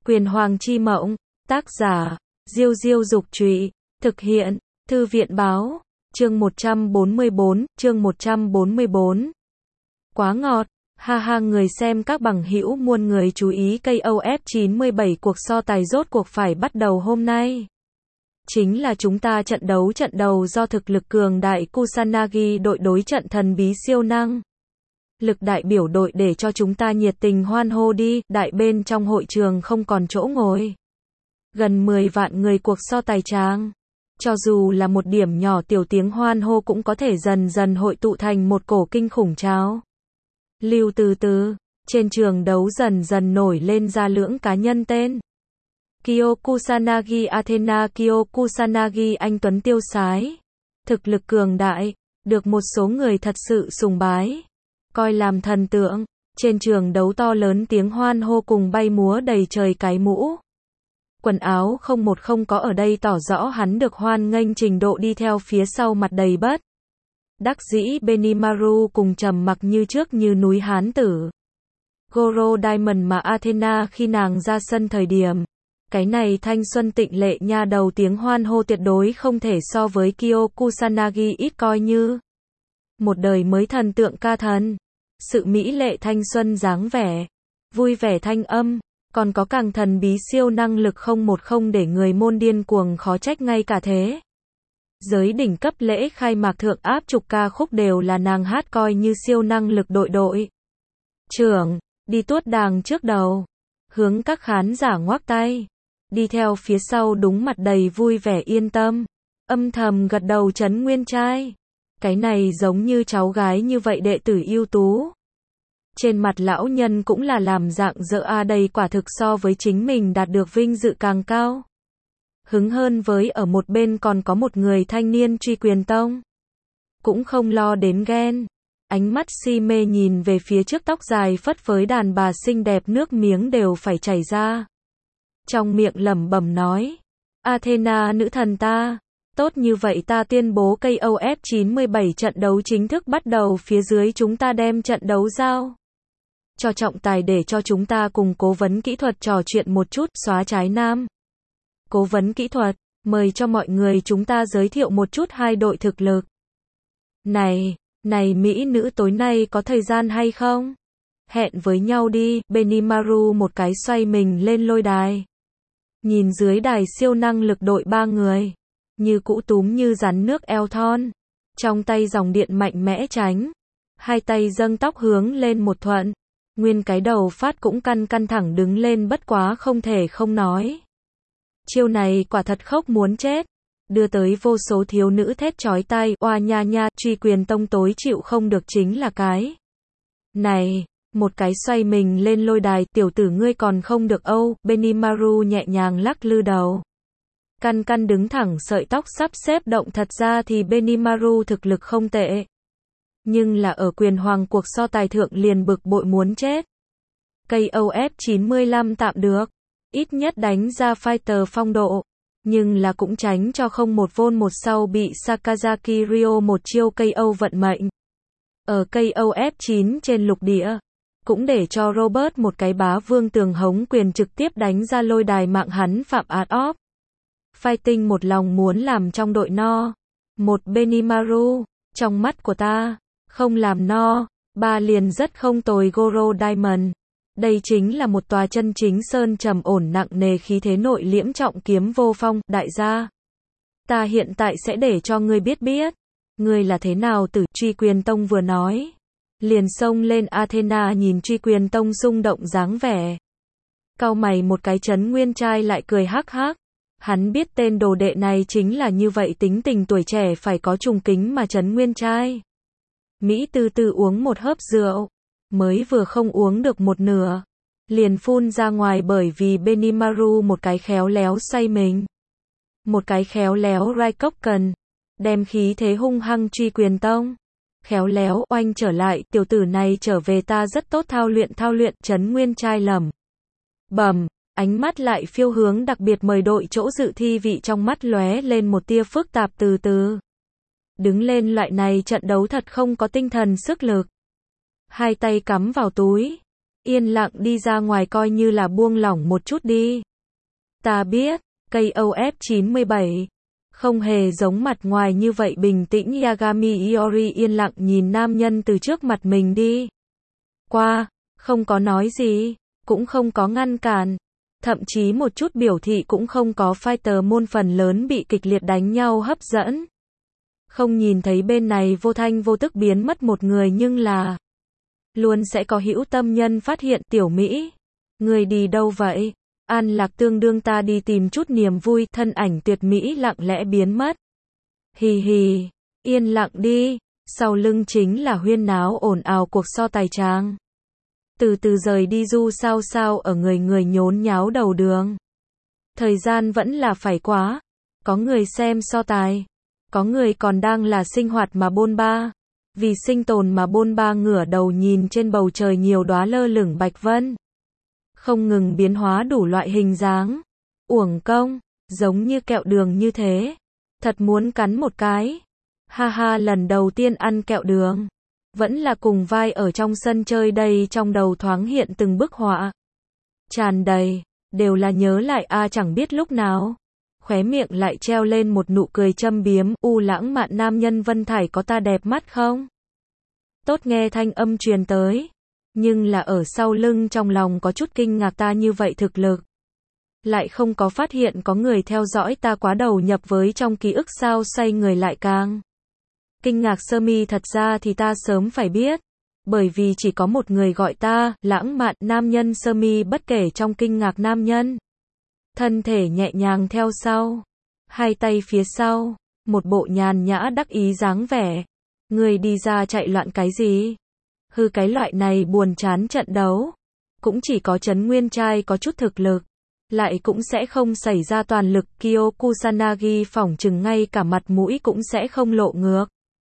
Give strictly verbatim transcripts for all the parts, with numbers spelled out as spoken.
Quyền Hoàng chi mộng, tác giả, Diêu Diêu Dục Trụy, thực hiện, Thư viện Báo, chương một trăm bốn mươi bốn, chương một trăm bốn mươi bốn. Quá ngọt, ha ha người xem các bằng hữu muôn người chú ý ca o ép chín mươi bảy cuộc so tài rốt cuộc phải bắt đầu hôm nay. Chính là chúng ta trận đấu trận đầu do thực lực cường đại Kusanagi đội đối trận thần bí siêu năng. Lực đại biểu đội để cho chúng ta nhiệt tình hoan hô đi, đại bên trong hội trường không còn chỗ ngồi. Gần mười vạn người cuộc so tài tràng. Cho dù là một điểm nhỏ tiểu tiếng hoan hô cũng có thể dần dần hội tụ thành một cổ kinh khủng trào lưu từ từ, trên trường đấu dần dần nổi lên ra lưỡng cá nhân tên. Kyo Kusanagi Athena Kyo Kusanagi anh tuấn tiêu sái, thực lực cường đại, được một số người thật sự sùng bái, coi làm thần tượng, trên trường đấu to lớn tiếng hoan hô cùng bay múa đầy trời cái mũ. Quần áo không một không có ở đây tỏ rõ hắn được hoan nghênh trình độ đi theo phía sau mặt đầy bất đắc dĩ Benimaru cùng trầm mặc như trước như núi hán tử. Goro Diamond mà Athena khi nàng ra sân thời điểm. Cái này thanh xuân tịnh lệ nha đầu tiếng hoan hô tuyệt đối không thể so với Kyo Kusanagi ít coi như. Một đời mới thần tượng ca thần. Sự mỹ lệ thanh xuân dáng vẻ. Vui vẻ thanh âm. Còn có càng thần bí siêu năng lực không một không để người môn điên cuồng khó trách ngay cả thế. Giới đỉnh cấp lễ khai mạc thượng áp chục ca khúc đều là nàng hát coi như siêu năng lực đội đội. Trưởng, đi tuốt đàng trước đầu. Hướng các khán giả ngoác tay. Đi theo phía sau đúng mặt đầy vui vẻ yên tâm. Âm thầm gật đầu Trấn Nguyên trai. Cái này giống như cháu gái như vậy đệ tử ưu tú. Trên mặt lão nhân cũng là làm dạng dỡ a đây quả thực so với chính mình đạt được vinh dự càng cao. Hứng hơn với ở một bên còn có một người thanh niên Truy Quyền Tông. Cũng không lo đến ghen. Ánh mắt si mê nhìn về phía trước tóc dài phất phới đàn bà xinh đẹp nước miếng đều phải chảy ra. Trong miệng lẩm bẩm nói. Athena nữ thần ta. Tốt như vậy ta tuyên bố ca o ép chín mươi bảy trận đấu chính thức bắt đầu phía dưới chúng ta đem trận đấu giao cho trọng tài để cho chúng ta cùng cố vấn kỹ thuật trò chuyện một chút xóa trái nam. Cố vấn kỹ thuật, mời cho mọi người chúng ta giới thiệu một chút hai đội thực lực. Này, này mỹ nữ tối nay có thời gian hay không? Hẹn với nhau đi, Benimaru một cái xoay mình lên lôi đài. Nhìn dưới đài siêu năng lực đội ba người. Như cũ túm như rắn nước eo thon. Trong tay dòng điện mạnh mẽ tránh. Hai tay dâng tóc hướng lên một thuận. Nguyên cái đầu phát cũng căn căn thẳng đứng lên bất quá không thể không nói. Chiêu này quả thật khóc muốn chết. Đưa tới vô số thiếu nữ thét chói tai, oa nha nha, Truy Quyền Tông tối chịu không được chính là cái. Này, một cái xoay mình lên lôi đài, tiểu tử ngươi còn không được âu, Benimaru nhẹ nhàng lắc lư đầu. Căn căn đứng thẳng sợi tóc sắp xếp động thật ra thì Benimaru thực lực không tệ. Nhưng là ở Quyền Hoàng cuộc so tài thượng liền bực bội muốn chết. ca o ép chín mươi lăm tạm được. Ít nhất đánh ra fighter phong độ. Nhưng là cũng tránh cho không một vôn một sau bị Sakazaki Ryo một chiêu ca o vận mệnh. Ở ca o ép chín trên lục địa. Cũng để cho Robert một cái bá vương tường hống quyền trực tiếp đánh ra lôi đài mạng hắn phạm art of fighting một lòng muốn làm trong đội no. Một Benimaru, trong mắt của ta, không làm no, ba liền rất không tồi Goro Diamond. Đây chính là một tòa chân chính sơn trầm ổn nặng nề khí thế nội liễm trọng kiếm vô phong, đại gia. Ta hiện tại sẽ để cho ngươi biết biết. Ngươi là thế nào tử, Truy Quyền Tông vừa nói. Liền xông lên Athena nhìn Truy Quyền Tông rung động dáng vẻ. Cau mày một cái Trấn Nguyên trai lại cười hắc hắc. Hắn biết tên đồ đệ này chính là như vậy tính tình tuổi trẻ phải có trùng kính mà Trấn Nguyên trai. Mỹ từ từ uống một hớp rượu. Mới vừa không uống được một nửa. Liền phun ra ngoài bởi vì Benimaru một cái khéo léo xoay mình. Một cái khéo léo Raikkonen. Đem khí thế hung hăng Truy Quyền Tông. Khéo léo oanh trở lại, tiểu tử này trở về ta rất tốt thao luyện thao luyện, Trấn Nguyên trai lẩm bẩm. Ánh mắt lại phiêu hướng đặc biệt mời đội chỗ dự thi vị trong mắt lóe lên một tia phức tạp từ từ. Đứng lên loại này trận đấu thật không có tinh thần sức lực. Hai tay cắm vào túi. Yên lặng đi ra ngoài coi như là buông lỏng một chút đi. Ta biết, cây O F chín mươi bảy. Không hề giống mặt ngoài như vậy bình tĩnh. Yagami Iori yên lặng nhìn nam nhân từ trước mặt mình đi qua, không có nói gì, cũng không có ngăn cản, thậm chí một chút biểu thị cũng không có. Fighter môn phần lớn bị kịch liệt đánh nhau hấp dẫn. Không nhìn thấy bên này vô thanh vô tức biến mất một người, nhưng là luôn sẽ có hữu tâm nhân phát hiện. Tiểu Mỹ, người đi đâu vậy? An Lạc tương đương ta đi tìm chút niềm vui. Thân ảnh tuyệt mỹ lặng lẽ biến mất. Hì hì, yên lặng đi. Sau lưng chính là huyên náo ồn ào cuộc so tài tràng. Từ từ rời đi. Du sao sao ở người người nhốn nháo đầu đường. Thời gian vẫn là phải quá. Có người xem so tài, có người còn đang là sinh hoạt mà bôn ba. Vì sinh tồn mà bôn ba. Ngửa đầu nhìn trên bầu trời nhiều đóa lơ lửng bạch vân, không ngừng biến hóa đủ loại hình dáng. Uổng công, giống như kẹo đường như thế. Thật muốn cắn một cái. Ha ha, lần đầu tiên ăn kẹo đường. Vẫn là cùng vai ở trong sân chơi đây. Trong đầu thoáng hiện từng bức họa. Tràn đầy, đều là nhớ lại a à, chẳng biết lúc nào. Khóe miệng lại treo lên một nụ cười châm biếm. U lãng mạn nam nhân Vân Thải có ta đẹp mắt không? Tốt nghe thanh âm truyền tới. Nhưng là ở sau lưng trong lòng có chút kinh ngạc. Ta như vậy thực lực, lại không có phát hiện có người theo dõi ta. Quá đầu nhập với trong ký ức sao? Xoay người lại càng kinh ngạc. Sơ Mi, thật ra thì ta sớm phải biết. Bởi vì chỉ có một người gọi ta lãng mạn nam nhân. Sơ Mi bất kể trong kinh ngạc nam nhân, thân thể nhẹ nhàng theo sau, hai tay phía sau, một bộ nhàn nhã đắc ý dáng vẻ. Người đi ra chạy loạn cái gì? Hư, cái loại này buồn chán trận đấu, cũng chỉ có Trấn Nguyên trai có chút thực lực, lại cũng sẽ không xảy ra toàn lực. Kyo Kusanagi phỏng chừng ngay cả mặt mũi cũng sẽ không lộ ngược.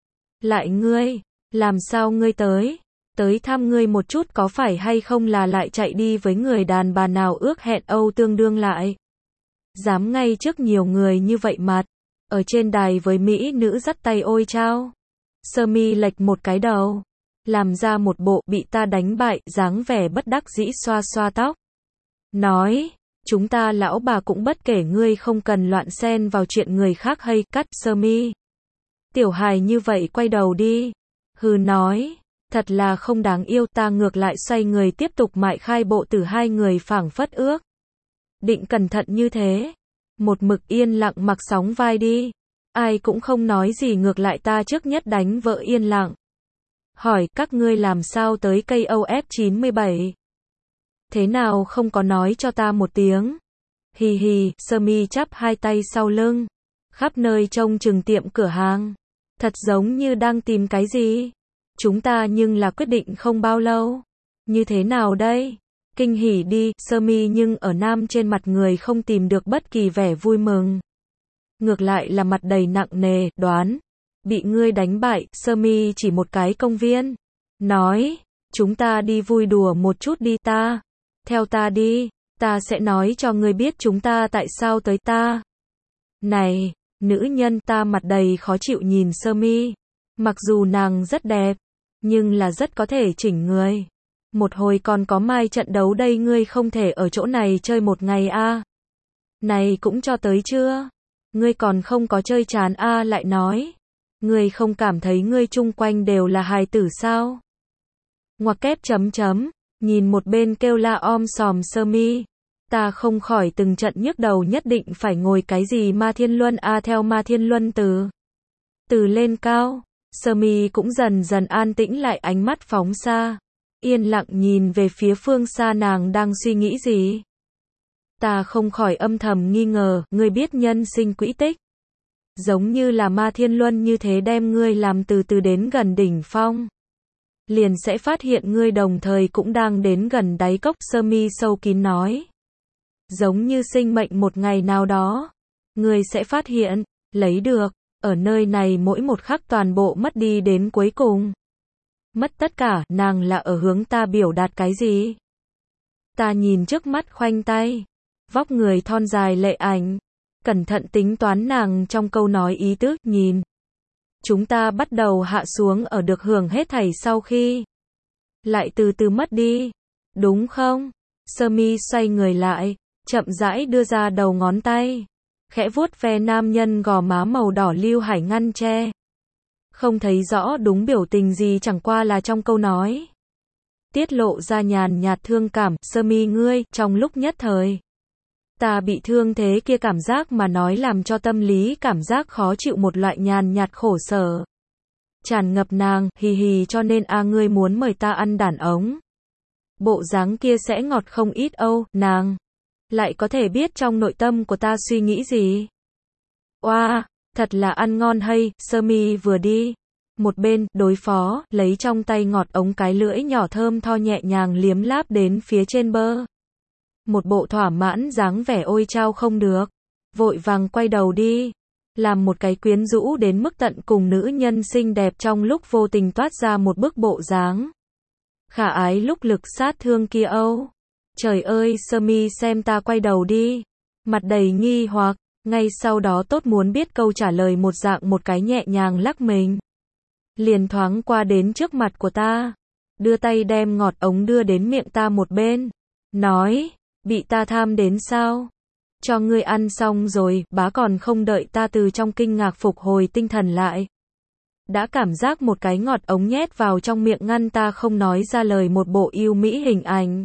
Lại ngươi, làm sao ngươi tới? Tới thăm ngươi một chút có phải hay không là lại chạy đi với người đàn bà nào ước hẹn Âu tương đương lại? Dám ngay trước nhiều người như vậy mặt, ở trên đài với mỹ nữ dắt tay ôi chao. Sơ Mi lệch một cái đầu, làm ra một bộ bị ta đánh bại dáng vẻ bất đắc dĩ, xoa xoa tóc. Nói, chúng ta lão bà cũng bất kể, ngươi không cần loạn xen vào chuyện người khác hay. Cắt. Sơ Mi, tiểu hài như vậy quay đầu đi. Hừ, nói, thật là không đáng yêu. Ta ngược lại xoay người tiếp tục mại khai bộ tử. Hai người phảng phất ước định cẩn thận như thế, một mực yên lặng mặc sóng vai đi. Ai cũng không nói gì, ngược lại ta trước nhất đánh vợ yên lặng. Hỏi, các ngươi làm sao tới cây O F chín mươi bảy? Thế nào không có nói cho ta một tiếng? Hì hì. Sơ Mi chắp hai tay sau lưng, khắp nơi trông chừng tiệm cửa hàng, thật giống như đang tìm cái gì. Chúng ta nhưng là quyết định không bao lâu. Như thế nào đây? Kinh hỉ đi. Sơ Mi nhưng ở nam trên mặt người không tìm được bất kỳ vẻ vui mừng, ngược lại là mặt đầy nặng nề. Đoán, bị ngươi đánh bại. Sơ Mi chỉ một cái công viên, nói, chúng ta đi vui đùa một chút đi. Ta, theo ta đi, ta sẽ nói cho ngươi biết chúng ta tại sao tới. Ta, này, nữ nhân. Ta mặt đầy khó chịu nhìn Sơ Mi, mặc dù nàng rất đẹp, nhưng là rất có thể chỉnh người. Một hồi còn có mai trận đấu đây, ngươi không thể ở chỗ này chơi một ngày a à? Này cũng cho tới chưa? Ngươi còn không có chơi chán a à? Lại nói, ngươi không cảm thấy ngươi chung quanh đều là hài tử sao? Ngoặc kép chấm chấm, nhìn một bên kêu la om sòm Sơ Mi. Ta không khỏi từng trận nhức đầu, nhất định phải ngồi cái gì Ma Thiên Luân a à? Theo Ma Thiên Luân từ từ lên cao, Sơ Mi cũng dần dần an tĩnh lại, ánh mắt phóng xa, yên lặng nhìn về phía phương xa. Nàng đang suy nghĩ gì? Ta không khỏi âm thầm nghi ngờ, ngươi biết nhân sinh quỹ tích, giống như là Ma Thiên Luân như thế, đem ngươi làm từ từ đến gần đỉnh phong, liền sẽ phát hiện ngươi đồng thời cũng đang đến gần đáy cốc. Sơ Mi sâu kín nói, giống như sinh mệnh một ngày nào đó, ngươi sẽ phát hiện, lấy được, ở nơi này mỗi một khắc toàn bộ mất đi đến cuối cùng. Mất tất cả. Nàng là ở hướng ta biểu đạt cái gì? Ta nhìn trước mắt khoanh tay, vóc người thon dài lệ ảnh, cẩn thận tính toán nàng trong câu nói ý tứ. Nhìn, chúng ta bắt đầu hạ xuống ở được hưởng hết thảy sau khi lại từ từ mất đi. đúng không? Sơ mi xoay người lại, chậm rãi đưa ra đầu ngón tay, khẽ vuốt ve nam nhân gò má màu đỏ Lưu Hải ngăn che. Không thấy rõ đúng biểu tình gì, chẳng qua là trong câu nói tiết lộ ra nhàn nhạt thương cảm. Sơ mi ngươi, trong lúc nhất thời ta bị thương thế kia, cảm giác mà nói làm cho tâm lý cảm giác khó chịu, một loại nhàn nhạt khổ sở tràn ngập nàng, hì hì, cho nên a ngươi muốn mời ta ăn đàn ống. Bộ dáng kia sẽ ngọt không ít âu, nàng lại có thể biết trong nội tâm của ta suy nghĩ gì. Oa, wow, thật là ăn ngon hay. Sơ mi vừa đi một bên đối phó, lấy trong tay ngọt ống, cái lưỡi nhỏ thơm tho nhẹ nhàng liếm láp đến phía trên bơ. Một bộ thỏa mãn dáng vẻ ôi chao không được, vội vàng quay đầu đi, làm một cái quyến rũ đến mức tận cùng nữ nhân xinh đẹp trong lúc vô tình toát ra một bức bộ dáng khả ái lúc lực sát thương kia âu. Trời ơi, Sơ mi xem ta quay đầu đi, mặt đầy nghi hoặc, ngay sau đó tốt muốn biết câu trả lời một dạng, một cái nhẹ nhàng lắc mình, liền thoáng qua đến trước mặt của ta, đưa tay đem ngọt ống đưa đến miệng ta một bên, nói, bị ta tham đến sao? Cho ngươi ăn xong rồi. Bá còn không đợi ta từ trong kinh ngạc phục hồi tinh thần lại, đã cảm giác một cái ngọt ống nhét vào trong miệng, ngăn ta không nói ra lời. Một bộ yêu mỹ hình ảnh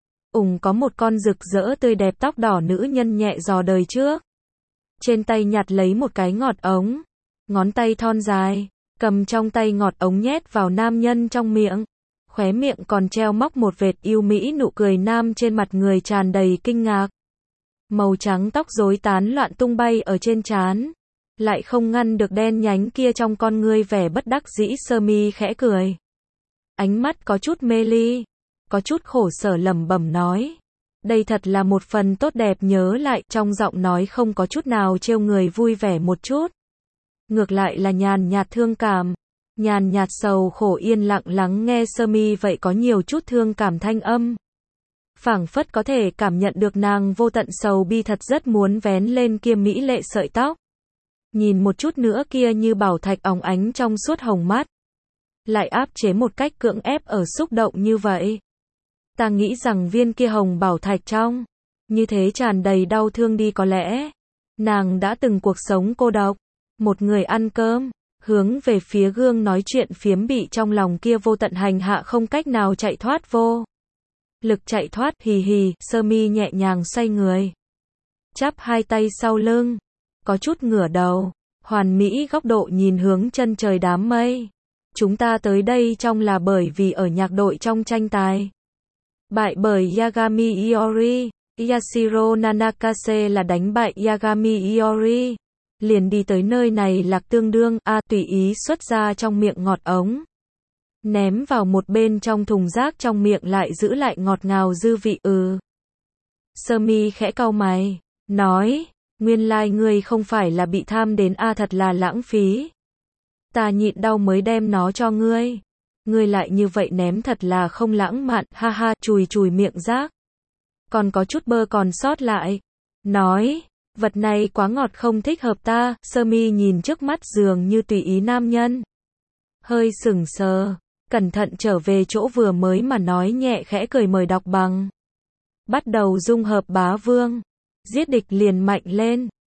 ủng có một con rực rỡ tươi đẹp tóc đỏ nữ nhân nhẹ dò đời trước, trên tay nhặt lấy một cái ngọt ống, ngón tay thon dài cầm trong tay ngọt ống nhét vào nam nhân trong miệng, khóe miệng còn treo móc một vệt yêu mỹ nụ cười. Nam trên mặt người tràn đầy kinh ngạc, màu trắng tóc rối tán loạn tung bay ở trên trán, lại không ngăn được đen nhánh kia trong con ngươi vẻ bất đắc dĩ. Sơ mi khẽ cười, ánh mắt có chút mê ly, có chút khổ sở lẩm bẩm nói, đây thật là một phần tốt đẹp. Nhớ lại, trong giọng nói không có chút nào trêu người vui vẻ một chút, ngược lại là nhàn nhạt thương cảm, nhàn nhạt sầu khổ. Yên lặng lắng nghe Sơ mi vậy có nhiều chút thương cảm thanh âm, phảng phất có thể cảm nhận được nàng vô tận sầu bi, thật rất muốn vén lên kia mỹ lệ sợi tóc, nhìn một chút nữa kia như bảo thạch óng ánh trong suốt hồng mắt, lại áp chế một cách cưỡng ép ở xúc động như vậy. Ta nghĩ rằng viên kia hồng bảo thạch trong như thế tràn đầy đau thương đi, có lẽ nàng đã từng cuộc sống cô độc, một người ăn cơm, hướng về phía gương nói chuyện phiếm, bị trong lòng kia vô tận hành hạ, không cách nào chạy thoát, vô lực chạy thoát. Hì hì. Sơ mi nhẹ nhàng xoay người, chắp hai tay sau lưng, có chút ngửa đầu, hoàn mỹ góc độ nhìn hướng chân trời đám mây. Chúng ta tới đây trong là bởi vì ở nhạc đội trong tranh tài bại bởi Yagami Iori, Yashiro Nanakase là đánh bại Yagami Iori, liền đi tới nơi này lạc tương đương. A à, tùy ý xuất ra trong miệng ngọt ống, ném vào một bên trong thùng rác, trong miệng lại giữ lại ngọt ngào dư vị. Ừ. Sơ mi khẽ cau mày, nói, nguyên lai like ngươi không phải là bị tham đến a à, thật là lãng phí. Ta nhịn đau mới đem nó cho ngươi, ngươi lại như vậy ném, thật là không lãng mạn. Ha ha. Chùi chùi miệng rác, còn có chút bơ còn sót lại, nói, vật này quá ngọt không thích hợp ta. Sơ mi nhìn trước mắt dường như tùy ý nam nhân, hơi sững sờ, cẩn thận trở về chỗ vừa mới mà nói nhẹ khẽ cười, mời đọc bằng. Bắt đầu dung hợp bá vương, giết địch liền mạnh lên.